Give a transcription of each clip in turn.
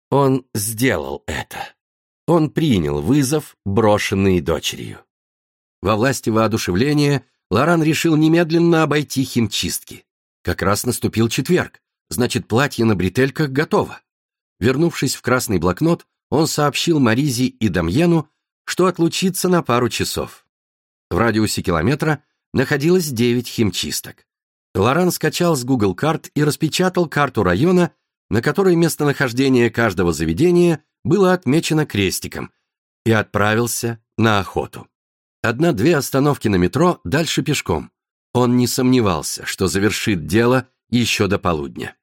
Он сделал это. Он принял вызов, брошенный дочерью. Во власти воодушевления Лоран решил немедленно обойти химчистки. Как раз наступил четверг, значит, платье на бретельках готово. Вернувшись в красный блокнот, он сообщил Маризе и Дамьену, что отлучится на пару часов. В радиусе километра находилось 9 химчисток. Лоран скачал с Google карт и распечатал карту района, на которой местонахождение каждого заведения было отмечено крестиком, и отправился на охоту. 1-2 остановки на метро, дальше пешком. Он не сомневался, что завершит дело еще до полудня.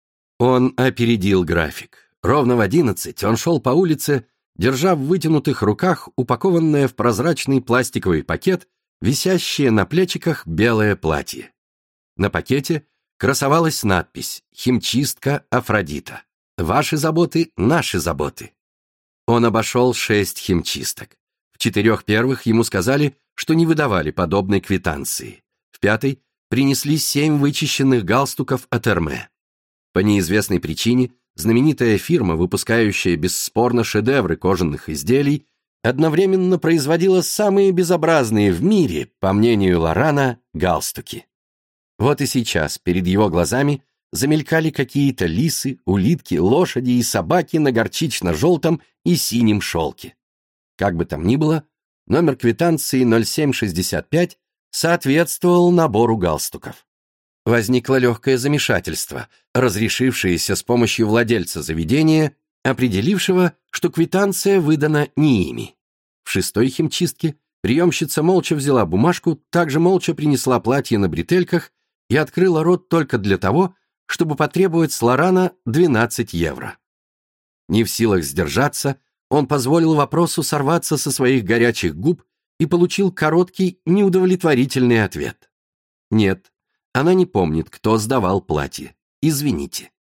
Он опередил график. Ровно в 11 он шел по улице, держа в вытянутых руках упакованное в прозрачный пластиковый пакет, висящее на плечиках белое платье. На пакете красовалась надпись «Химчистка Афродита. Ваши заботы – наши заботы». Он обошел 6 химчисток. В 4 первых ему сказали, что не выдавали подобной квитанции. В 5-й принесли 7 вычищенных галстуков от Эрме. По неизвестной причине знаменитая фирма, выпускающая бесспорно шедевры кожаных изделий, одновременно производила самые безобразные в мире, по мнению Лорана, галстуки. Вот и сейчас перед его глазами замелькали какие-то лисы, улитки, лошади и собаки на горчично-желтом и синем шелке. Как бы там ни было, номер квитанции 0765 соответствовал набору галстуков. Возникло легкое замешательство, разрешившееся с помощью владельца заведения, определившего, что квитанция выдана не ими. В 6-й химчистке приемщица молча взяла бумажку, также молча принесла платье на бретельках и открыла рот только для того, чтобы потребовать с Лорана 12 евро. Не в силах сдержаться, он позволил вопросу сорваться со своих горячих губ и получил короткий, неудовлетворительный ответ. Нет, она не помнит, кто сдавал платье. Извините.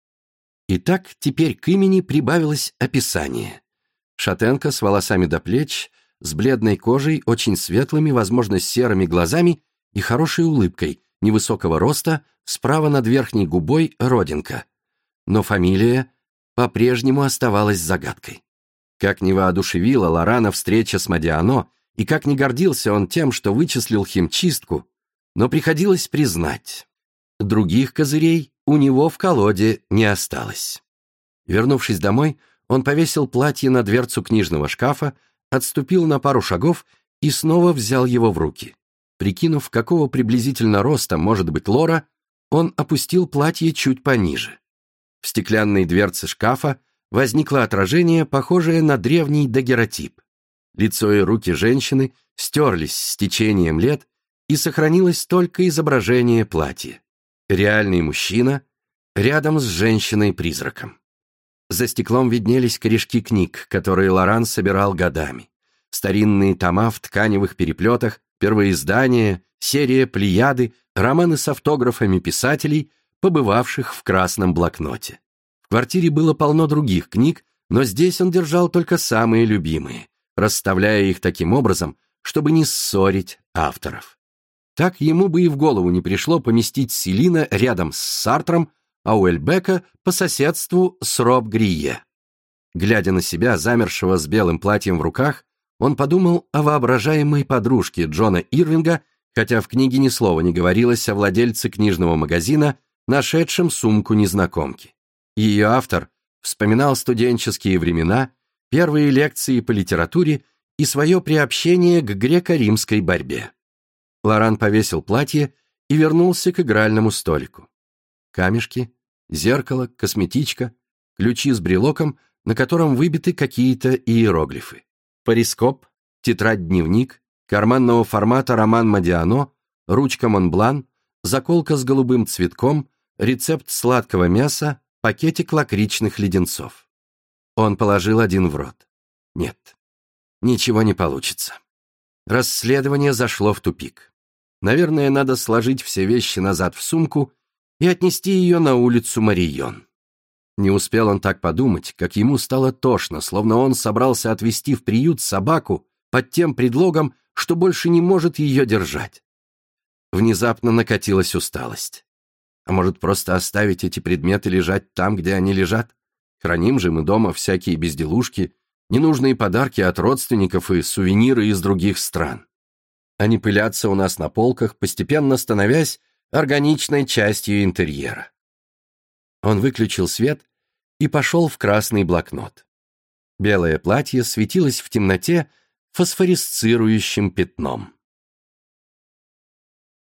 Итак, теперь к имени прибавилось описание. Шатенка с волосами до плеч, с бледной кожей, очень светлыми, возможно, серыми глазами и хорошей улыбкой, невысокого роста, справа над верхней губой родинка. Но фамилия по-прежнему оставалась загадкой. Как не воодушевила Лорана встреча с Модиано, и как не гордился он тем, что вычислил химчистку, но приходилось признать, других козырей у него в колоде не осталось. Вернувшись домой, он повесил платье на дверцу книжного шкафа, отступил на пару шагов и снова взял его в руки. Прикинув, какого приблизительно роста может быть Лора, он опустил платье чуть пониже. В стеклянной дверце шкафа возникло отражение, похожее на древний дагерротип. Лицо и руки женщины стерлись с течением лет, и сохранилось только изображение платья. Реальный мужчина рядом с женщиной-призраком. За стеклом виднелись корешки книг, которые Лоран собирал годами. Старинные тома в тканевых переплетах, первоиздания, серия «Плеяды», романы с автографами писателей, побывавших в красном блокноте. В квартире было полно других книг, но здесь он держал только самые любимые, расставляя их таким образом, чтобы не ссорить авторов. Так ему бы и в голову не пришло поместить Селина рядом с Сартром, а Уэльбека по соседству с Роб-Грие. Глядя на себя, замершего с белым платьем в руках, он подумал о воображаемой подружке Джона Ирвинга, хотя в книге ни слова не говорилось о владельце книжного магазина, нашедшем сумку незнакомки. Ее автор вспоминал студенческие времена, первые лекции по литературе и свое приобщение к греко-римской борьбе. Лоран повесил платье и вернулся к игральному столику. Камешки, зеркало, косметичка, ключи с брелоком, на котором выбиты какие-то иероглифы. Парископ, тетрадь-дневник, карманного формата роман Модиано, ручка Монблан, заколка с голубым цветком, рецепт сладкого мяса, пакетик лакричных леденцов. Он положил один в рот. Нет, ничего не получится. Расследование зашло в тупик. Наверное, надо сложить все вещи назад в сумку и отнести ее на улицу Марийон. Не успел он так подумать, как ему стало тошно, словно он собрался отвезти в приют собаку под тем предлогом, что больше не может ее держать. Внезапно накатилась усталость. А может, просто оставить эти предметы лежать там, где они лежат? Храним же мы дома всякие безделушки, ненужные подарки от родственников и сувениры из других стран. Они пылятся у нас на полках, постепенно становясь органичной частью интерьера. Он выключил свет и пошел в красный блокнот. Белое платье светилось в темноте фосфоресцирующим пятном.